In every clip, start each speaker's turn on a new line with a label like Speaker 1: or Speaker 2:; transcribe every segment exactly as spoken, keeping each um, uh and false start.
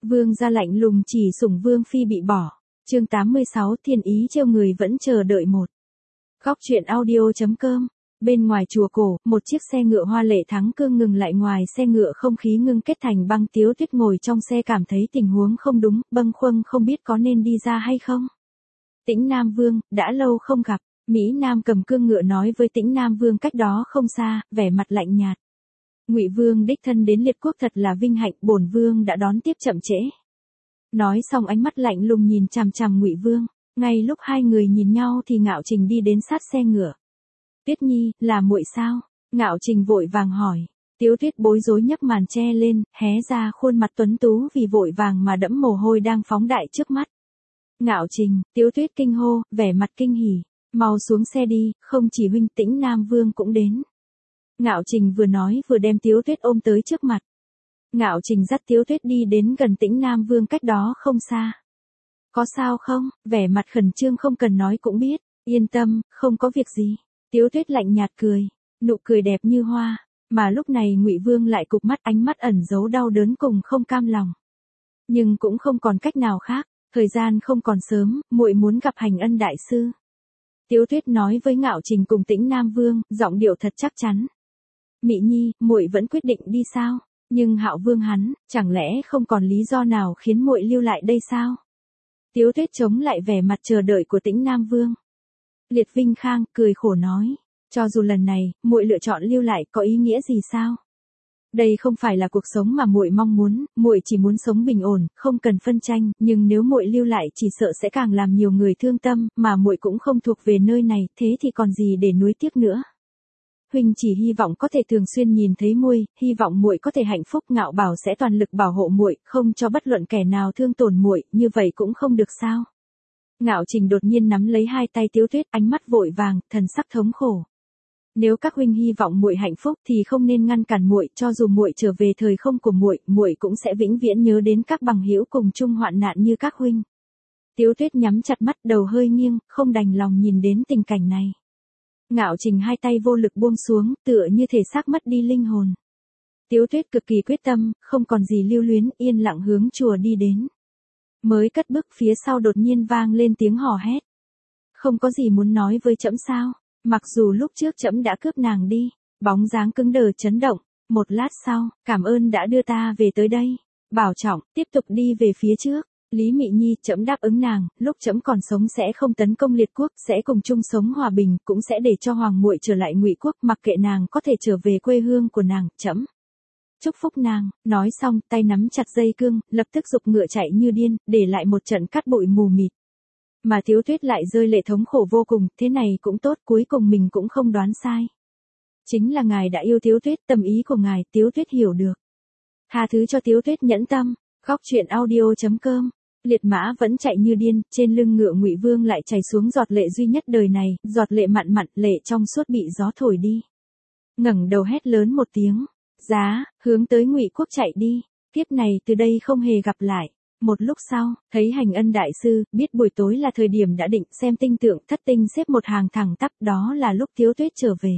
Speaker 1: Vương gia lạnh lùng chỉ sủng Vương phi bị bỏ. Chương tám mươi sáu Thiên ý trêu người vẫn chờ đợi một. Góc truyện audio.com. Bên ngoài chùa cổ, một chiếc xe ngựa hoa lệ thắng cương ngừng lại ngoài xe ngựa, không khí ngưng kết thành băng. Tiếu Tuyết ngồi trong xe cảm thấy tình huống không đúng, bâng khuâng không biết có nên đi ra hay không. Tĩnh Nam Vương, đã lâu không gặp. Mỹ Nam cầm cương ngựa nói với Tĩnh Nam Vương cách đó không xa, vẻ mặt lạnh nhạt. Ngụy Vương đích thân đến Liệt Quốc thật là vinh hạnh, bổn vương đã đón tiếp chậm trễ. Nói xong ánh mắt lạnh lùng nhìn chằm chằm Ngụy Vương. Ngay lúc hai người nhìn nhau thì Ngạo Trình đi đến sát xe ngựa. Tuyết Nhi, là muội sao? Ngạo Trình vội vàng hỏi. Tiếu Tuyết bối rối nhấc màn che lên, hé ra khuôn mặt tuấn tú vì vội vàng mà đẫm mồ hôi đang phóng đại trước mắt. Ngạo Trình, Tiếu Tuyết kinh hô, vẻ mặt kinh hỉ. Mau xuống xe đi, không chỉ huynh, Tĩnh Nam Vương cũng đến. Ngạo Trình vừa nói vừa đem Tiếu Tuyết ôm tới trước mặt. Ngạo Trình dắt Tiếu Tuyết đi đến gần Tĩnh Nam Vương cách đó không xa. Có sao không? Vẻ mặt khẩn trương không cần nói cũng biết. Yên tâm, không có việc gì. Tiếu Tuyết lạnh nhạt cười, nụ cười đẹp như hoa. Mà lúc này Ngụy Vương lại cụp mắt, ánh mắt ẩn giấu đau đớn cùng không cam lòng. Nhưng cũng không còn cách nào khác, thời gian không còn sớm, muội muốn gặp Hành Ân đại sư. Tiếu Tuyết nói với Ngạo Trình cùng Tĩnh Nam Vương, giọng điệu thật chắc chắn. Mị Nhi, muội vẫn quyết định đi sao? Nhưng Hạo Vương hắn, chẳng lẽ không còn lý do nào khiến muội lưu lại đây sao? Tiếu Tuyết chống lại vẻ mặt chờ đợi của Tĩnh Nam Vương. Liệt Vinh Khang cười khổ nói, cho dù lần này muội lựa chọn lưu lại có ý nghĩa gì sao? Đây không phải là cuộc sống mà muội mong muốn, muội chỉ muốn sống bình ổn, không cần phân tranh, nhưng nếu muội lưu lại chỉ sợ sẽ càng làm nhiều người thương tâm, mà muội cũng không thuộc về nơi này, thế thì còn gì để nuối tiếc nữa. Huynh chỉ hy vọng có thể thường xuyên nhìn thấy muội, hy vọng muội có thể hạnh phúc. Ngạo Bảo sẽ toàn lực bảo hộ muội, không cho bất luận kẻ nào thương tổn muội, như vậy cũng không được sao? Ngạo Trình đột nhiên nắm lấy hai tay Tiếu Tuyết, ánh mắt vội vàng, thần sắc thống khổ. Nếu các huynh hy vọng muội hạnh phúc thì không nên ngăn cản muội, cho dù muội trở về thời không của muội, muội cũng sẽ vĩnh viễn nhớ đến các bằng hữu cùng chung hoạn nạn như các huynh. Tiếu Tuyết nhắm chặt mắt, đầu hơi nghiêng, không đành lòng nhìn đến tình cảnh này. Ngạo Trình hai tay vô lực buông xuống, tựa như thể xác mất đi linh hồn. Tiếu Tuyết cực kỳ quyết tâm, không còn gì lưu luyến, yên lặng hướng chùa đi đến. Mới cất bước phía sau đột nhiên vang lên tiếng hò hét. Không có gì muốn nói với trẫm sao? Mặc dù lúc trước trẫm đã cướp nàng đi. Bóng dáng cứng đờ chấn động. Một lát sau, cảm ơn đã đưa ta về tới đây. Bảo trọng, tiếp tục đi về phía trước. Lý Mị Nhi, trẫm đáp ứng nàng, lúc trẫm còn sống sẽ không tấn công Liệt Quốc, sẽ cùng chung sống hòa bình, cũng sẽ để cho hoàng muội trở lại Ngụy Quốc, mặc kệ nàng có thể trở về quê hương của nàng, trẫm chúc phúc nàng. Nói xong, tay nắm chặt dây cương, lập tức giục ngựa chạy như điên, để lại một trận cát bụi mù mịt. Mà Tiếu Tuyết lại rơi lệ thống khổ vô cùng, thế này cũng tốt, cuối cùng mình cũng không đoán sai. Chính là ngài đã yêu Tiếu Tuyết, tâm ý của ngài, Tiếu Tuyết hiểu được. Tha thứ cho Tiếu Tuyết nhẫn tâm. Góc truyện audio.com. Liệt mã vẫn chạy như điên, trên lưng ngựa Ngụy Vương lại chảy xuống giọt lệ duy nhất đời này, giọt lệ mặn mặn, lệ trong suốt bị gió thổi đi. Ngẩng đầu hét lớn một tiếng, giá, hướng tới Ngụy Quốc chạy đi, kiếp này từ đây không hề gặp lại. Một lúc sau, thấy Hành Ân đại sư, biết buổi tối là thời điểm đã định, xem tinh tượng, thất tinh xếp một hàng thẳng tắp, đó là lúc Tiếu Tuyết trở về.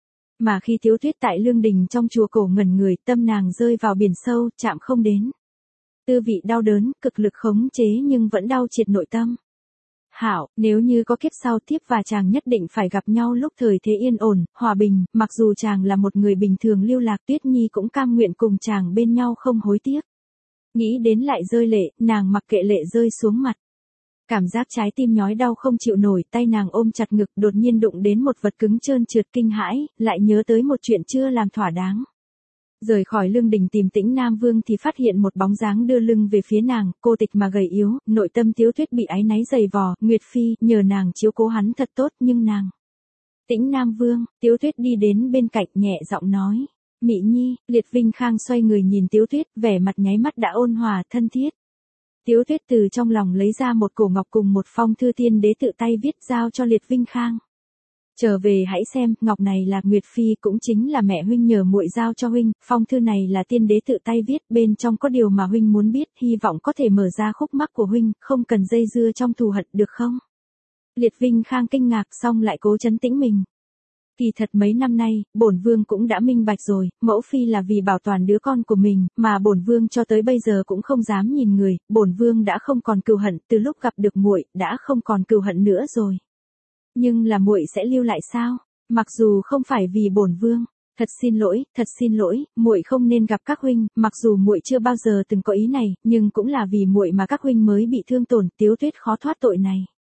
Speaker 1: Mà khi Tiếu Tuyết tại lương đình trong chùa cổ ngẩn người, tâm nàng rơi vào biển sâu, chạm không đến. Tư vị đau đớn, cực lực khống chế nhưng vẫn đau triệt nội tâm. Hảo, nếu như có kiếp sau, thiếp và chàng nhất định phải gặp nhau lúc thời thế yên ổn, hòa bình, mặc dù chàng là một người bình thường lưu lạc, Tuyết Nhi cũng cam nguyện cùng chàng bên nhau không hối tiếc. Nghĩ đến lại rơi lệ, nàng mặc kệ lệ rơi xuống mặt. Cảm giác trái tim nhói đau không chịu nổi, tay nàng ôm chặt ngực, đột nhiên đụng đến một vật cứng trơn trượt, kinh hãi, lại nhớ tới một chuyện chưa làm thỏa đáng. Rời khỏi lương đình tìm Tĩnh Nam Vương thì phát hiện một bóng dáng đưa lưng về phía nàng, cô tịch mà gầy yếu, nội tâm Tiếu Tuyết bị áy náy dày vò, Nguyệt Phi, nhờ nàng chiếu cố hắn thật tốt, nhưng nàng. Tĩnh Nam Vương, Tiếu Tuyết đi đến bên cạnh nhẹ giọng nói. Mị Nhi, Liệt Vinh Khang xoay người nhìn Tiếu Tuyết, vẻ mặt nháy mắt đã ôn hòa, thân thiết. Tiếu Tuyết từ trong lòng lấy ra một cổ ngọc cùng một phong thư tiên đế tự tay viết giao cho Liệt Vinh Khang. Trở về hãy xem, ngọc này là Nguyệt Phi, cũng chính là mẹ huynh nhờ muội giao cho huynh, phong thư này là tiên đế tự tay viết, bên trong có điều mà huynh muốn biết, hy vọng có thể mở ra khúc mắc của huynh, không cần dây dưa trong thù hận, được không? Liệt Vinh Khang kinh ngạc xong lại cố trấn tĩnh mình. Kỳ thật mấy năm nay, bổn vương cũng đã minh bạch rồi, mẫu phi là vì bảo toàn đứa con của mình, mà bổn vương cho tới bây giờ cũng không dám nhìn người, bổn vương đã không còn cừu hận, từ lúc gặp được muội, đã không còn cừu hận nữa rồi. Nhưng là muội sẽ lưu lại sao? Mặc dù không phải vì bổn vương. Thật xin lỗi, thật xin lỗi, muội không nên gặp các huynh, mặc dù muội chưa bao giờ từng có ý này, nhưng cũng là vì muội mà các huynh mới bị thương tổn, Tiếu Tuyết khó thoát tội này.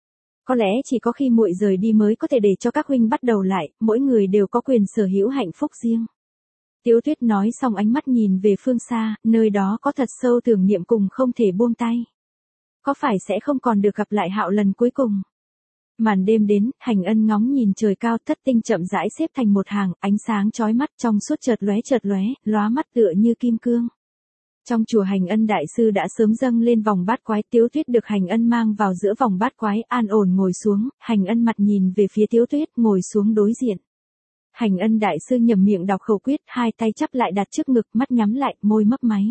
Speaker 1: Có lẽ chỉ có khi muội rời đi mới có thể để cho các huynh bắt đầu lại, mỗi người đều có quyền sở hữu hạnh phúc riêng. Tiếu Tuyết nói xong ánh mắt nhìn về phương xa, nơi đó có thật sâu tưởng niệm cùng không thể buông tay. Có phải sẽ không còn được gặp lại Hạo lần cuối cùng? Màn đêm đến, Hành Ân ngóng nhìn trời cao, thất tinh chậm rãi xếp thành một hàng, ánh sáng chói mắt trong suốt chợt lóe chợt lóe, lóa mắt tựa như kim cương. Trong chùa Hành Ân đại sư đã sớm dâng lên vòng bát quái, Tiếu Tuyết được Hành Ân mang vào giữa vòng bát quái, an ổn ngồi xuống, Hành Ân mặt nhìn về phía Tiếu Tuyết, ngồi xuống đối diện. Hành Ân đại sư nhẩm miệng đọc khẩu quyết, hai tay chắp lại đặt trước ngực, mắt nhắm lại, môi mấp máy.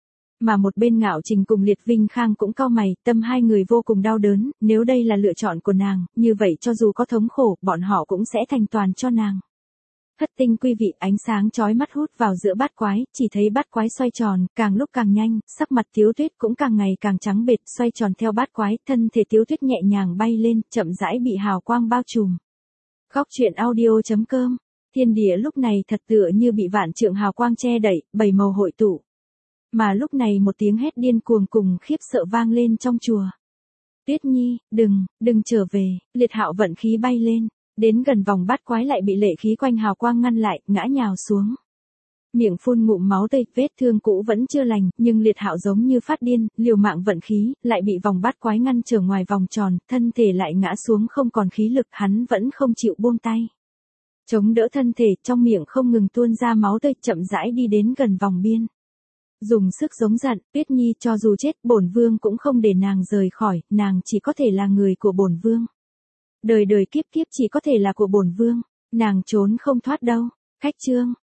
Speaker 1: Mà một bên Ngạo Trình cùng Liệt Vinh Khang cũng cau mày, tâm hai người vô cùng đau đớn, nếu đây là lựa chọn của nàng, như vậy cho dù có thống khổ, bọn họ cũng sẽ thành toàn cho nàng. Thất tinh quý vị, ánh sáng chói mắt hút vào giữa bát quái, chỉ thấy bát quái xoay tròn, càng lúc càng nhanh, sắc mặt Tiếu Tuyết cũng càng ngày càng trắng bệch, xoay tròn theo bát quái, thân thể Tiếu Tuyết nhẹ nhàng bay lên, chậm rãi bị hào quang bao trùm. Góc truyện audio chấm com, thiên địa lúc này thật tựa như bị vạn trượng hào quang che đậy, bảy màu hội tụ. Mà lúc này một tiếng hét điên cuồng cùng khiếp sợ vang lên trong chùa. Tuyết Nhi, đừng, đừng trở về, Liệt Hạo vận khí bay lên, đến gần vòng bát quái lại bị lệ khí quanh hào quang ngăn lại, ngã nhào xuống. Miệng phun ngụm máu tươi, vết thương cũ vẫn chưa lành, nhưng Liệt Hạo giống như phát điên, liều mạng vận khí, lại bị vòng bát quái ngăn trở ngoài vòng tròn, thân thể lại ngã xuống không còn khí lực, hắn vẫn không chịu buông tay. Chống đỡ thân thể, trong miệng không ngừng tuôn ra máu tươi, chậm rãi đi đến gần vòng biên. Dùng sức giống giận, Tuyết Nhi cho dù chết, bổn vương cũng không để nàng rời khỏi, nàng chỉ có thể là người của bổn vương. Đời đời kiếp kiếp chỉ có thể là của bổn vương, nàng trốn không thoát đâu. Khách chương.